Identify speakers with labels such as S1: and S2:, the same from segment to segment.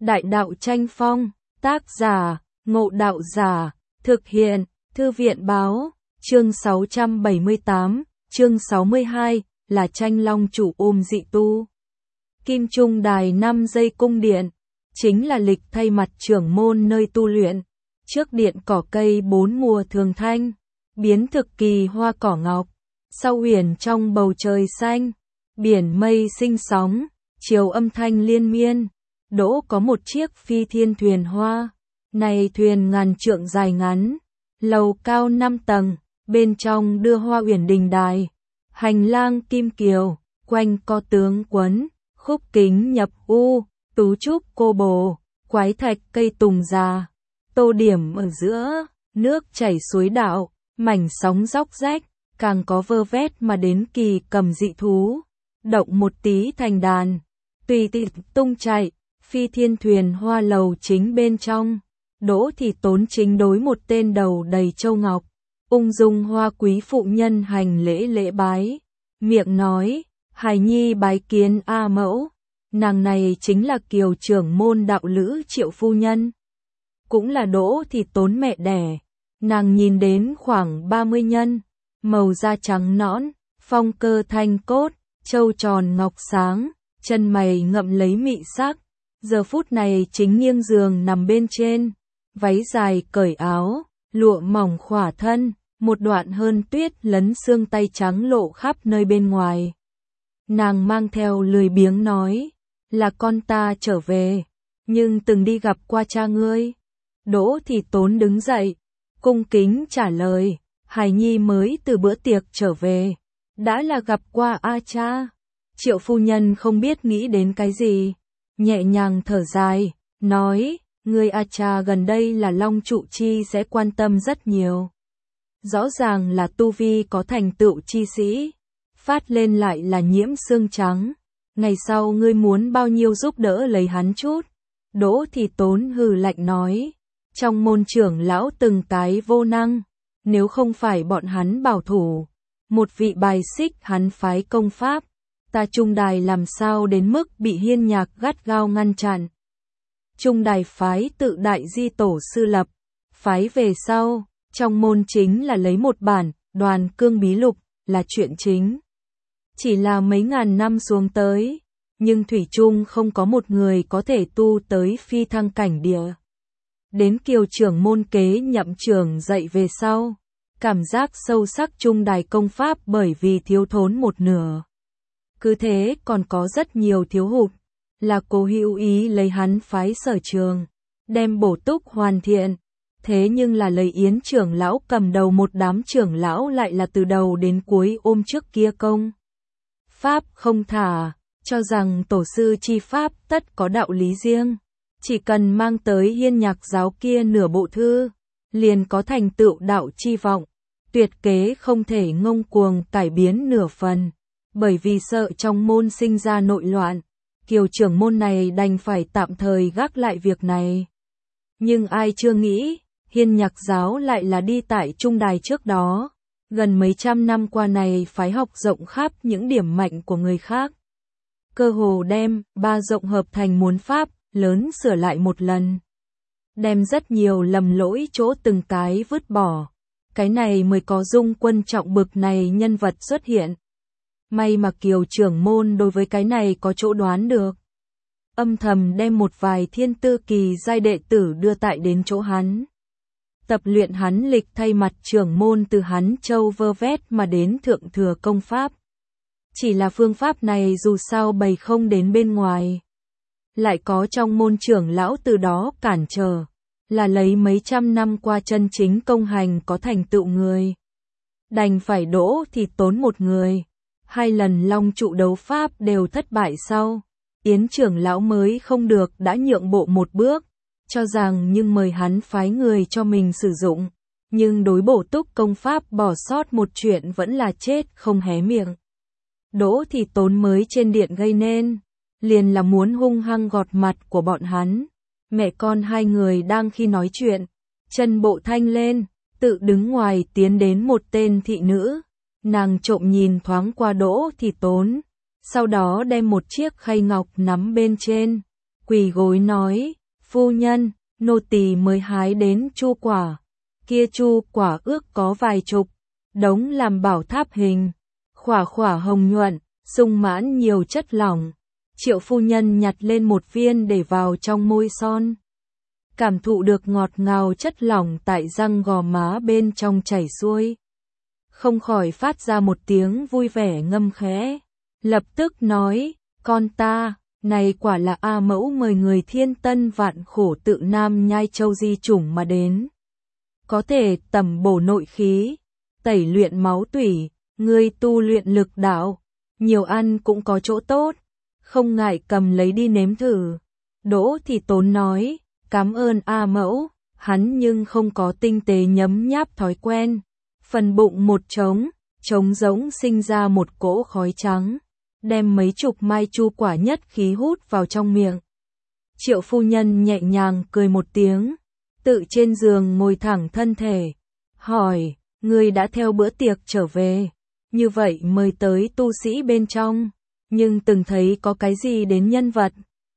S1: Đại đạo tranh phong, tác giả, Ngộ Đạo Giả, thực hiện, Thư viện báo, chương 678, chương 62, là tranh long chủ ôm dị tu. Kim Trung Đài 5 giây cung điện, chính là lịch thay mặt trưởng môn nơi tu luyện. Trước điện cỏ cây 4 mùa thường thanh, biến thực kỳ hoa cỏ ngọc, sau huyền trong bầu trời xanh, biển mây sinh sóng, chiều âm thanh liên miên. Đỗ có một chiếc phi thiên thuyền hoa, này thuyền ngàn trượng dài ngắn, lầu cao 5 tầng, bên trong đưa hoa uyển đình đài, hành lang kim kiều, quanh co tướng quấn, khúc kính nhập u, tú trúc cô bồ, quái thạch cây tùng già, tô điểm ở giữa, nước chảy suối đạo, mảnh sóng róc rách, càng có vơ vét mà đến kỳ cầm dị thú, động một tí thành đàn, tùy tị tung chạy. Phi thiên thuyền hoa lầu chính bên trong, Đỗ thì tốn chính đối một tên đầu đầy châu ngọc, ung dung hoa quý phụ nhân hành lễ lễ bái, miệng nói, hài nhi bái kiến A mẫu, nàng này chính là Kiều trưởng môn đạo lữ Triệu phu nhân, cũng là Đỗ thì tốn mẹ đẻ, nàng nhìn đến khoảng 30 nhân, màu da trắng nõn, phong cơ thanh cốt, châu tròn ngọc sáng, chân mày ngậm lấy mị sắc. Giờ phút này chính nghiêng giường nằm bên trên, váy dài cởi áo, lụa mỏng khỏa thân, một đoạn hơn tuyết lấn xương tay trắng lộ khắp nơi bên ngoài. Nàng mang theo lười biếng nói, là con ta trở về, nhưng từng đi gặp qua cha ngươi. Đỗ thì tốn đứng dậy, cung kính trả lời, hài nhi mới từ bữa tiệc trở về, đã là gặp qua A cha. Triệu phu nhân không biết nghĩ đến cái gì. Nhẹ nhàng thở dài, nói, người A cha gần đây là Long trụ chi sẽ quan tâm rất nhiều. Rõ ràng là tu vi có thành tựu chi sĩ, phát lên lại là nhiễm xương trắng. Ngày sau ngươi muốn bao nhiêu giúp đỡ lấy hắn chút. Đỗ thì tốn hừ lạnh nói, trong môn trưởng lão từng cái vô năng, nếu không phải bọn hắn bảo thủ, một vị bài xích hắn phái công pháp. Ta Trung Đài làm sao đến mức bị Hiên Nhạc gắt gao ngăn chặn. Trung Đài phái tự đại di tổ sư lập, phái về sau, trong môn chính là lấy một bản, Đoàn Cương Bí Lục, là chuyện chính. Chỉ là mấy ngàn năm xuống tới, nhưng thủy chung không có một người có thể tu tới phi thăng cảnh địa. Đến Kiều trưởng môn kế nhậm trưởng dạy về sau, cảm giác sâu sắc Trung Đài công pháp bởi vì thiếu thốn một nửa. Cứ thế còn có rất nhiều thiếu hụt, là Cố Hữu ý lấy hắn phái Sở Trường, đem bổ túc hoàn thiện. Thế nhưng là lấy Yến trưởng lão cầm đầu một đám trưởng lão lại là từ đầu đến cuối ôm trước kia công pháp không thả, cho rằng tổ sư chi pháp tất có đạo lý riêng, chỉ cần mang tới Hiên Nhạc giáo kia nửa bộ thư, liền có thành tựu đạo chi vọng, tuyệt kế không thể ngông cuồng cải biến nửa phần. Bởi vì sợ trong môn sinh ra nội loạn, Kiều trưởng môn này đành phải tạm thời gác lại việc này. Nhưng ai chưa nghĩ, Hiên Nhạc giáo lại là đi tại Trung Đài trước đó, gần mấy trăm năm qua này phái học rộng khắp những điểm mạnh của người khác. Cơ hồ đem ba rộng hợp thành muốn pháp lớn sửa lại một lần. Đem rất nhiều lầm lỗi chỗ từng cái vứt bỏ. Cái này mới có Dung Quân trọng bực này nhân vật xuất hiện. May mà Kiều trưởng môn đối với cái này có chỗ đoán được. Âm thầm đem một vài thiên tư kỳ giai đệ tử đưa tại đến chỗ hắn. Tập luyện hắn lịch thay mặt trưởng môn từ hắn châu vơ vét mà đến thượng thừa công pháp. Chỉ là phương pháp này dù sao bày không đến bên ngoài. Lại có trong môn trưởng lão từ đó cản trở. Là lấy mấy trăm năm qua chân chính công hành có thành tựu người. Đành phải Đỗ thì tốn một người. 2 lần Long trụ đấu pháp đều thất bại sau, Yến trưởng lão mới không được đã nhượng bộ một bước, cho rằng nhưng mời hắn phái người cho mình sử dụng, nhưng đối bổ túc công pháp bỏ sót một chuyện vẫn là chết không hé miệng. Đỗ thì tốn mới trên điện gây nên, liền là muốn hung hăng gọt mặt của bọn hắn. Mẹ con hai người đang khi nói chuyện, chân bộ thanh lên, tự đứng ngoài tiến đến một tên thị nữ. Nàng trộm nhìn thoáng qua Đỗ thì tốn, sau đó đem một chiếc khay ngọc nắm bên trên, quỳ gối nói, phu nhân, nô tỳ mới hái đến chu quả, kia chu quả ước có vài chục, đống làm bảo tháp hình, khỏa khỏa hồng nhuận, sung mãn nhiều chất lỏng. Triệu phu nhân nhặt lên một viên để vào trong môi son. Cảm thụ được ngọt ngào chất lỏng tại răng gò má bên trong chảy xuôi. Không khỏi phát ra một tiếng vui vẻ ngâm khẽ. Lập tức nói, con ta, này quả là A mẫu mời người thiên tân vạn khổ tự Nam Nhai Châu di chủng mà đến. Có thể tẩm bổ nội khí, tẩy luyện máu tủy, ngươi tu luyện lực đạo, nhiều ăn cũng có chỗ tốt, không ngại cầm lấy đi nếm thử. Đỗ Thị Tốn nói, cảm ơn A mẫu, hắn nhưng không có tinh tế nhấm nháp thói quen. Phần bụng một trống rỗng sinh ra một cỗ khói trắng, đem mấy chục mai chu quả nhất khí hút vào trong miệng. Triệu phu nhân nhẹ nhàng cười một tiếng, tự trên giường ngồi thẳng thân thể, hỏi, ngươi đã theo bữa tiệc trở về, như vậy mời tới tu sĩ bên trong, nhưng từng thấy có cái gì đến nhân vật.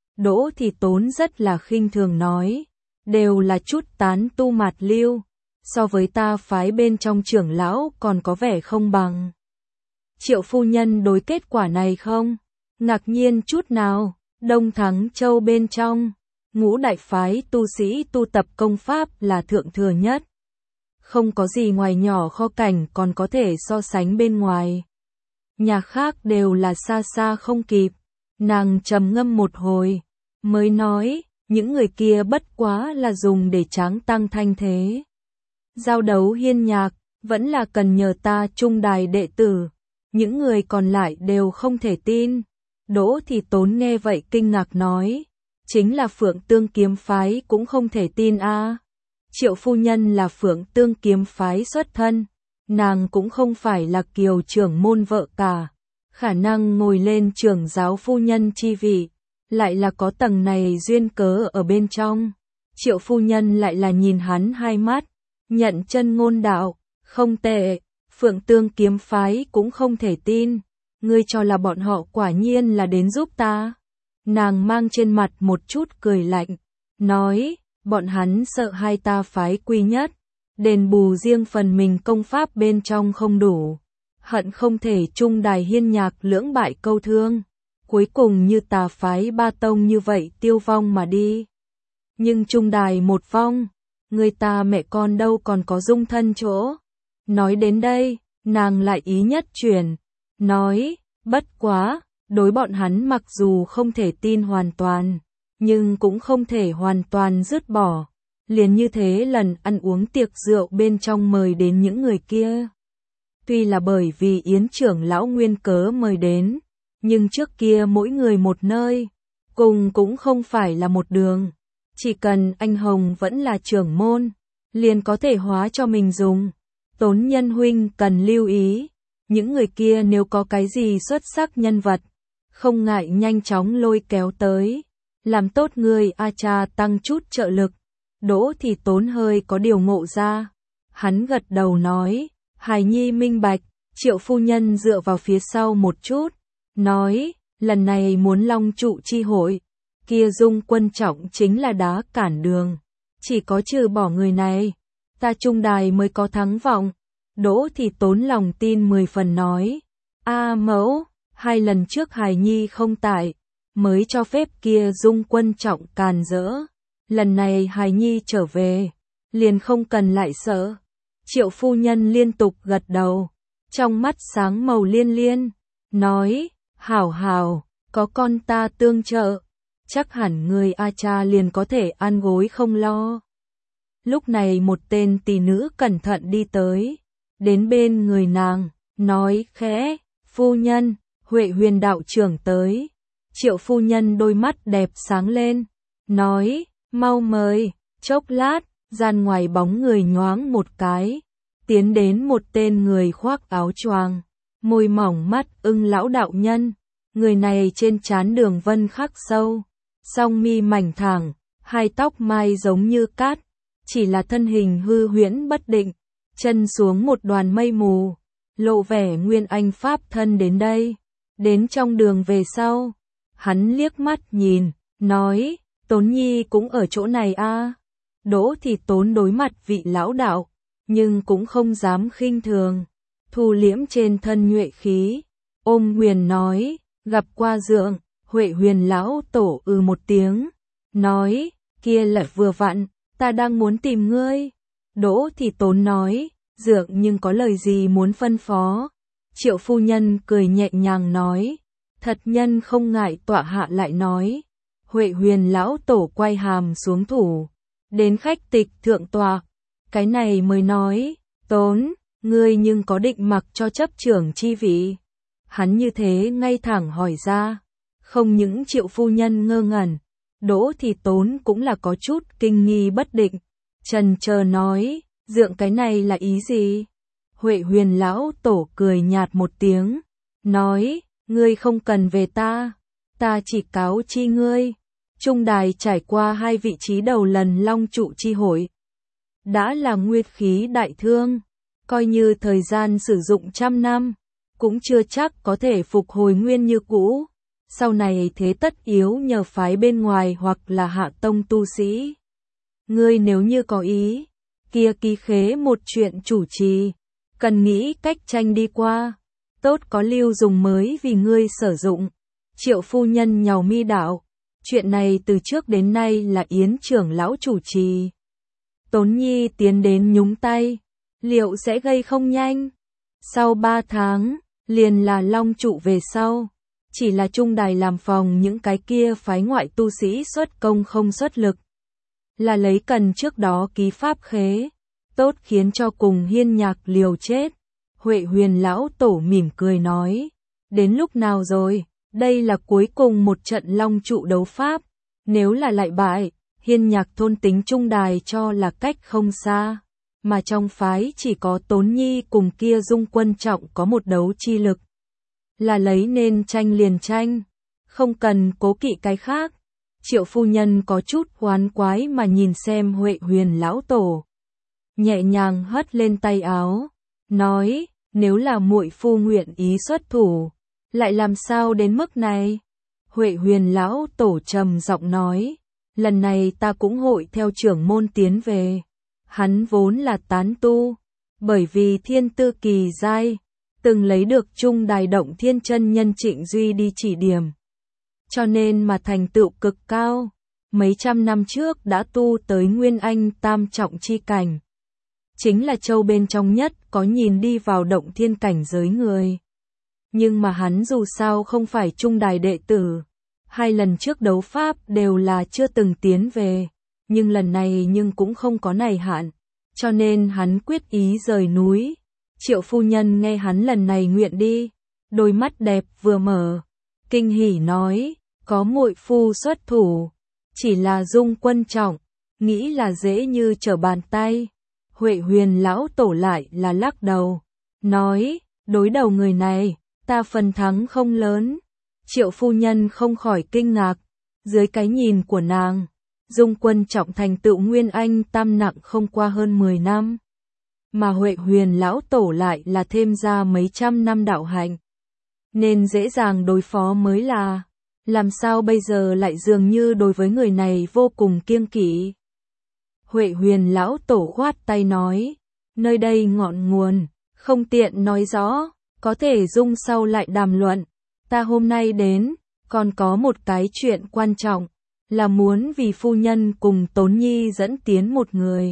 S1: Đỗ Thị Tốn rất là khinh thường nói, đều là chút tán tu mạt lưu, so với ta phái bên trong trưởng lão còn có vẻ không bằng. Triệu phu nhân đối kết quả này không ngạc nhiên chút nào. Đông Thắng Châu bên trong, ngũ đại phái tu sĩ tu tập công pháp là thượng thừa nhất. Không có gì ngoài nhỏ kho cảnh còn có thể so sánh bên ngoài. Nhà khác đều là xa xa không kịp. Nàng trầm ngâm một hồi, mới nói, những người kia bất quá là dùng để tráng tăng thanh thế. Giao đấu hiên nhạc, vẫn là cần nhờ ta trung đài đệ tử. Những người còn lại đều không thể tin. Đỗ Thị Tốn nghe vậy kinh ngạc nói, chính là Phượng Tương kiếm phái cũng không thể tin a. Triệu phu nhân là Phượng Tương kiếm phái xuất thân, nàng cũng không phải là Kiều trưởng môn vợ cả, khả năng ngồi lên trưởng giáo phu nhân chi vị, lại là có tầng này duyên cớ ở bên trong. Triệu phu nhân lại là nhìn hắn hai mắt, nhận chân ngôn đạo, không tệ, Phượng Tương kiếm phái cũng không thể tin. Ngươi cho là bọn họ quả nhiên là đến giúp ta. Nàng mang trên mặt một chút cười lạnh, nói, bọn hắn sợ hai ta phái quy nhất, đền bù riêng phần mình công pháp bên trong không đủ, hận không thể trung đài hiên nhạc lưỡng bại câu thương, cuối cùng như tà phái ba tông như vậy tiêu vong mà đi. Nhưng trung đài một vong, người ta mẹ con đâu còn có dung thân chỗ. Nói đến đây, nàng lại ý nhất chuyển, nói, bất quá, đối bọn hắn mặc dù không thể tin hoàn toàn, nhưng cũng không thể hoàn toàn dứt bỏ. Liền như thế lần ăn uống tiệc rượu bên trong mời đến những người kia. Tuy là bởi vì Yến trưởng lão nguyên cớ mời đến, nhưng trước kia mỗi người một nơi, cùng cũng không phải là một đường. Chỉ cần anh Hồng vẫn là trưởng môn, liền có thể hóa cho mình dùng. Tốn nhân huynh cần lưu ý, những người kia nếu có cái gì xuất sắc nhân vật, không ngại nhanh chóng lôi kéo tới, làm tốt người a cha tăng chút trợ lực. Đỗ Thị Tốn hơi có điều ngộ ra, hắn gật đầu nói, hài nhi minh bạch. Triệu phu nhân dựa vào phía sau một chút, nói, lần này muốn long trụ chi hội, kia Dung Quân Trọng chính là đá cản đường, chỉ có trừ bỏ người này, ta trung đài mới có thắng vọng. Đỗ Thị Tốn lòng tin 10 phần nói, a mẫu, 2 lần trước hài nhi không tại, mới cho phép kia Dung Quân Trọng càn rỡ, lần này hài nhi trở về, liền không cần lại sợ. Triệu phu nhân liên tục gật đầu, trong mắt sáng màu liên liên, nói, hảo hảo, có con ta tương trợ, chắc hẳn người a cha liền có thể ăn gối không lo. Lúc này một tên tỷ nữ cẩn thận đi tới, đến bên người nàng, nói khẽ, phu nhân, Huệ Huyền đạo trưởng tới. Triệu phu nhân đôi mắt đẹp sáng lên, nói, mau mời. Chốc lát, gian ngoài bóng người nhoáng một cái, tiến đến một tên người khoác áo choàng, môi mỏng mắt ưng lão đạo nhân. Người này trên trán đường vân khắc sâu, song mi mảnh thẳng, hai tóc mai giống như cát, chỉ là thân hình hư huyễn bất định, chân xuống một đoàn mây mù, lộ vẻ nguyên anh pháp thân đến đây. Đến trong đường về sau, hắn liếc mắt nhìn, nói, Tốn Nhi cũng ở chỗ này a. Đỗ Thị Tốn đối mặt vị lão đạo, nhưng cũng không dám khinh thường, thu liễm trên thân nhuệ khí, ôm huyền nói, gặp qua dượng. Huệ Huyền lão tổ một tiếng, nói, kia là vừa vặn, ta đang muốn tìm ngươi. Đỗ Thị Tốn nói, dượng nhưng có lời gì muốn phân phó. Triệu phu nhân cười nhẹ nhàng nói, thật nhân không ngại tọa hạ lại nói. Huệ Huyền lão tổ quay hàm xuống thủ, đến khách tịch thượng tọa, cái này mới nói, Tốn, ngươi nhưng có định mặc cho chấp trưởng chi vị. Hắn như thế ngay thẳng hỏi ra, không những Triệu phu nhân ngơ ngẩn, Đỗ Thị Tốn cũng là có chút kinh nghi bất định, chần chờ nói, dượng cái này là ý gì? Huệ Huyền lão tổ cười nhạt một tiếng, nói, ngươi không cần về ta chỉ cáo chi ngươi. Trung đài trải qua 2 vị trí đầu lần long trụ chi hội, đã là nguyệt khí đại thương, coi như thời gian sử dụng 100 năm, cũng chưa chắc có thể phục hồi nguyên như cũ. Sau này thế tất yếu nhờ phái bên ngoài hoặc là hạ tông tu sĩ. Ngươi nếu như có ý, kia ký khế một chuyện chủ trì, cần nghĩ cách tranh đi qua, tốt có lưu dùng mới vì ngươi sử dụng. Triệu phu nhân nhàu mi đạo, chuyện này từ trước đến nay là Yến trưởng lão chủ trì. Tốn Nhi tiến đến nhúng tay, liệu sẽ gây không nhanh? Sau 3 tháng, liền là long trụ về sau. Chỉ là trung đài làm phòng những cái kia phái ngoại tu sĩ xuất công không xuất lực. Là lấy cần trước đó ký pháp khế, tốt khiến cho cùng Hiên Nhạc liều chết. Huệ Huyền lão tổ mỉm cười nói, đến lúc nào rồi, đây là cuối cùng một trận long trụ đấu pháp, nếu là lại bại, Hiên Nhạc thôn tính trung đài cho là cách không xa, mà trong phái chỉ có Tốn Nhi cùng kia Dung Quân Trọng có một đấu chi lực. Là lấy nên tranh liền tranh, không cần cố kỵ cái khác. Triệu phu nhân có chút oán quái mà nhìn xem Huệ Huyền lão tổ, nhẹ nhàng hất lên tay áo, nói, nếu là muội phu nguyện ý xuất thủ, lại làm sao đến mức này? Huệ Huyền lão tổ trầm giọng nói, lần này ta cũng hội theo trưởng môn tiến về. Hắn vốn là tán tu, bởi vì thiên tư kỳ giai, từng lấy được trung đài động thiên chân nhân Trịnh Duy đi chỉ điểm, cho nên mà thành tựu cực cao, mấy trăm năm trước đã tu tới Nguyên Anh tam trọng chi cảnh. Chính là châu bên trong nhất có nhìn đi vào động thiên cảnh giới người. Nhưng mà hắn dù sao không phải trung đài đệ tử, 2 lần trước đấu pháp đều là chưa từng tiến về, nhưng lần này nhưng cũng không có này hạn, cho nên hắn quyết ý rời núi. Triệu phu nhân nghe hắn lần này nguyện đi, đôi mắt đẹp vừa mở, kinh hỉ nói, có muội phu xuất thủ, chỉ là Dung Quân Trọng, nghĩ là dễ như trở bàn tay. Huệ Huyền lão tổ lại là lắc đầu, nói, đối đầu người này, ta phần thắng không lớn. Triệu phu nhân không khỏi kinh ngạc, dưới cái nhìn của nàng, Dung Quân Trọng thành tựu Nguyên Anh tam nặng không qua hơn 10 năm. Mà Huệ Huyền lão tổ lại là thêm ra mấy trăm năm đạo hạnh, nên dễ dàng đối phó mới là, làm sao bây giờ lại dường như đối với người này vô cùng kiêng kỵ. Huệ Huyền lão tổ khoát tay nói, nơi đây ngọn nguồn, không tiện nói rõ, có thể dung sau lại đàm luận. Ta hôm nay đến, còn có một cái chuyện quan trọng, là muốn vì phu nhân cùng Tốn Nhi dẫn tiến một người.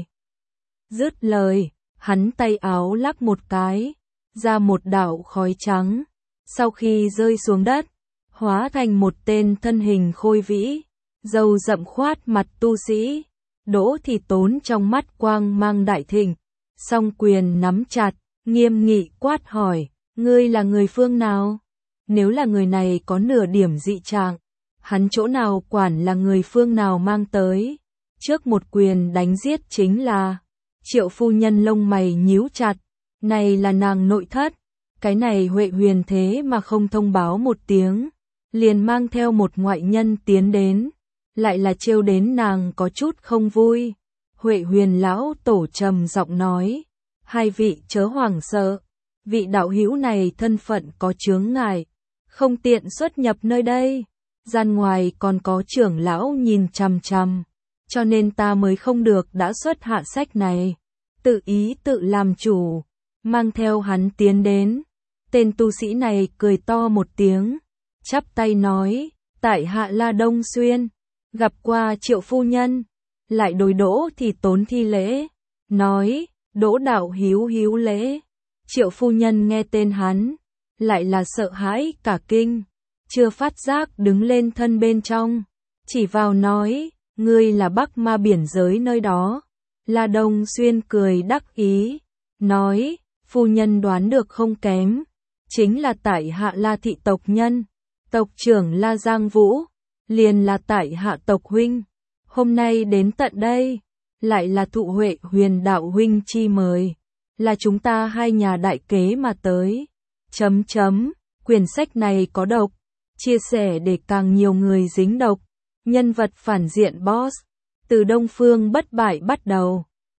S1: Dứt lời, hắn tay áo lắc một cái, ra một đạo khói trắng, sau khi rơi xuống đất, hóa thành một tên thân hình khôi vĩ, râu rậm khoát mặt tu sĩ. Đỗ Thị Tốn trong mắt quang mang đại thịnh, song quyền nắm chặt, nghiêm nghị quát hỏi, ngươi là người phương nào? Nếu là người này có nửa điểm dị trạng, hắn chỗ nào quản là người phương nào mang tới. Trước một quyền đánh giết chính là, Triệu phu nhân lông mày nhíu chặt, này là nàng nội thất, cái này Huệ Huyền thế mà không thông báo một tiếng, liền mang theo một ngoại nhân tiến đến, lại là trêu đến nàng có chút không vui. Huệ Huyền lão tổ trầm giọng nói, 2 vị chớ hoảng sợ, vị đạo hữu này thân phận có chướng ngại, không tiện xuất nhập nơi đây. gian ngoài còn có trưởng lão nhìn chằm chằm, cho nên ta mới không được đã xuất hạ sách này. Tự ý tự làm chủ, mang theo hắn tiến đến. Tên tu sĩ này cười to một tiếng, chắp tay nói, tại hạ là Đông Xuyên, gặp qua Triệu phu nhân, lại đối Đỗ thì tốn thi lễ, nói, Đỗ đạo hiếu hiếu lễ. Triệu phu nhân nghe tên hắn, lại là sợ hãi cả kinh, chưa phát giác đứng lên thân bên trong, chỉ vào nói, ngươi là Bắc Ma biển giới nơi đó. La Đông Xuyên cười đắc ý, nói, phu nhân đoán được không kém, chính là tại hạ La thị tộc nhân, tộc trưởng La Giang Vũ, liền là tại hạ tộc huynh, hôm nay đến tận đây, lại là thụ Huệ Huyền đạo huynh chi mời, là chúng ta hai nhà đại kế mà tới. Quyển sách này có độc, chia sẻ để càng nhiều người dính độc, nhân vật phản diện boss, từ Đông Phương bất bại bắt đầu.